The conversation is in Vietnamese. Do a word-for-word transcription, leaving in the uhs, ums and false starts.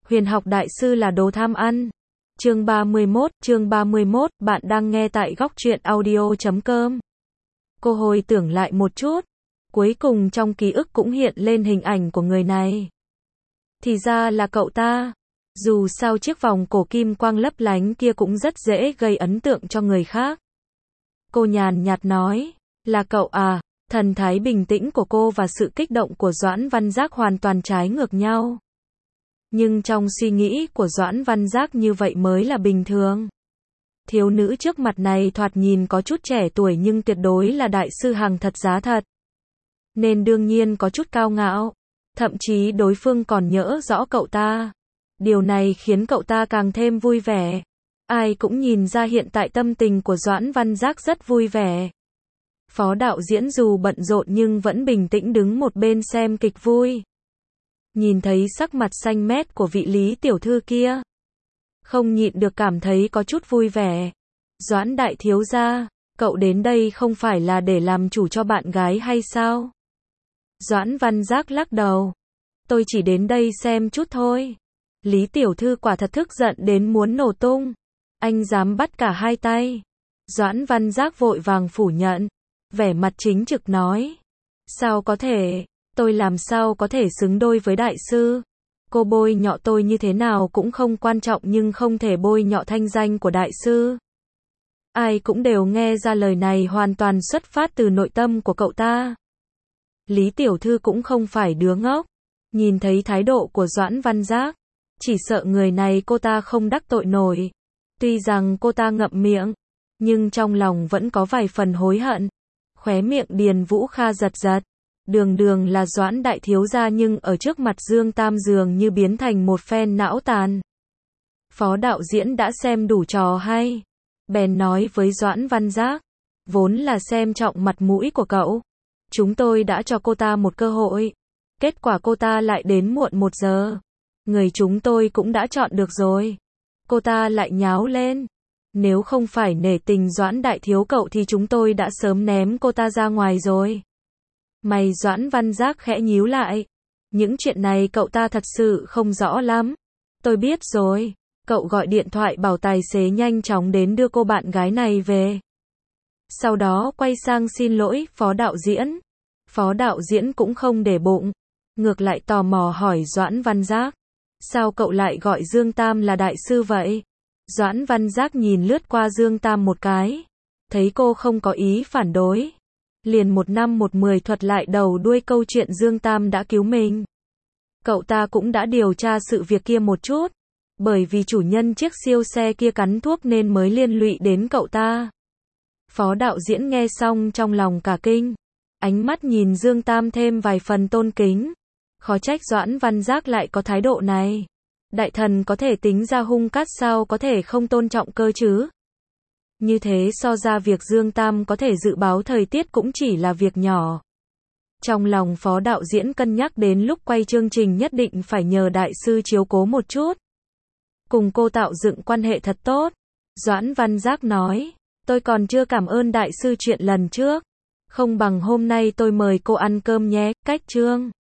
Huyền học đại sư là đồ tham ăn. Chương ba mươi mốt, chương ba mươi mốt, bạn đang nghe tại góc truyện audio chấm com. Cô hồi tưởng lại một chút, cuối cùng trong ký ức cũng hiện lên hình ảnh của người này. Thì ra là cậu ta. Dù sao chiếc vòng cổ kim quang lấp lánh kia cũng rất dễ gây ấn tượng cho người khác. Cô nhàn nhạt nói, là cậu à? Thần thái bình tĩnh của cô và sự kích động của Doãn Văn Giác hoàn toàn trái ngược nhau. Nhưng trong suy nghĩ của Doãn Văn Giác như vậy mới là bình thường. Thiếu nữ trước mặt này thoạt nhìn có chút trẻ tuổi nhưng tuyệt đối là đại sư hàng thật giá thật. Nên đương nhiên có chút cao ngạo. Thậm chí đối phương còn nhớ rõ cậu ta. Điều này khiến cậu ta càng thêm vui vẻ. Ai cũng nhìn ra hiện tại tâm tình của Doãn Văn Giác rất vui vẻ. Phó đạo diễn dù bận rộn nhưng vẫn bình tĩnh đứng một bên xem kịch vui. Nhìn thấy sắc mặt xanh mét của vị Lý tiểu thư kia, không nhịn được cảm thấy có chút vui vẻ. Doãn đại thiếu gia, cậu đến đây không phải là để làm chủ cho bạn gái hay sao? Doãn Văn Giác lắc đầu. Tôi chỉ đến đây xem chút thôi. Lý tiểu thư quả thật tức giận đến muốn nổ tung. Anh dám bắt cả hai tay. Doãn Văn Giác vội vàng phủ nhận. Vẻ mặt chính trực nói. Sao có thể, tôi làm sao có thể xứng đôi với đại sư? Cô bôi nhọ tôi như thế nào cũng không quan trọng nhưng không thể bôi nhọ thanh danh của đại sư. Ai cũng đều nghe ra lời này hoàn toàn xuất phát từ nội tâm của cậu ta. Lý tiểu thư cũng không phải đứa ngốc. Nhìn thấy thái độ của Doãn Văn Giác, chỉ sợ người này cô ta không đắc tội nổi. Tuy rằng cô ta ngậm miệng, nhưng trong lòng vẫn có vài phần hối hận. Khóe miệng Điền Vũ Kha giật giật. Đường đường là Doãn đại thiếu gia nhưng ở trước mặt Dương Tam dường như biến thành một phen não tàn. Phó đạo diễn đã xem đủ trò hay. Bèn nói với Doãn Văn Giác. Vốn là xem trọng mặt mũi của cậu. Chúng tôi đã cho cô ta một cơ hội. Kết quả cô ta lại đến muộn một giờ. Người chúng tôi cũng đã chọn được rồi. Cô ta lại nháo lên. Nếu không phải nể tình Doãn đại thiếu cậu thì chúng tôi đã sớm ném cô ta ra ngoài rồi. Mày Doãn Văn Giác khẽ nhíu lại. Những chuyện này cậu ta thật sự không rõ lắm. Tôi biết rồi. Cậu gọi điện thoại bảo tài xế nhanh chóng đến đưa cô bạn gái này về. Sau đó quay sang xin lỗi phó đạo diễn. Phó đạo diễn cũng không để bụng. Ngược lại tò mò hỏi Doãn Văn Giác. Sao cậu lại gọi Dương Tam là đại sư vậy? Doãn Văn Giác nhìn lướt qua Dương Tam một cái. Thấy cô không có ý phản đối. Liền một năm một mười thuật lại đầu đuôi câu chuyện Dương Tam đã cứu mình. Cậu ta cũng đã điều tra sự việc kia một chút. Bởi vì chủ nhân chiếc siêu xe kia cắn thuốc nên mới liên lụy đến cậu ta. Phó đạo diễn nghe xong trong lòng cả kinh. Ánh mắt nhìn Dương Tam thêm vài phần tôn kính. Khó trách Doãn Văn Giác lại có thái độ này. Đại thần có thể tính ra hung cát sao có thể không tôn trọng cơ chứ? Như thế so ra việc Dương Tam có thể dự báo thời tiết cũng chỉ là việc nhỏ. Trong lòng phó đạo diễn cân nhắc đến lúc quay chương trình nhất định phải nhờ đại sư chiếu cố một chút. Cùng cô tạo dựng quan hệ thật tốt. Doãn Văn Giác nói, tôi còn chưa cảm ơn đại sư chuyện lần trước. Không bằng hôm nay tôi mời cô ăn cơm nhé, cách chương.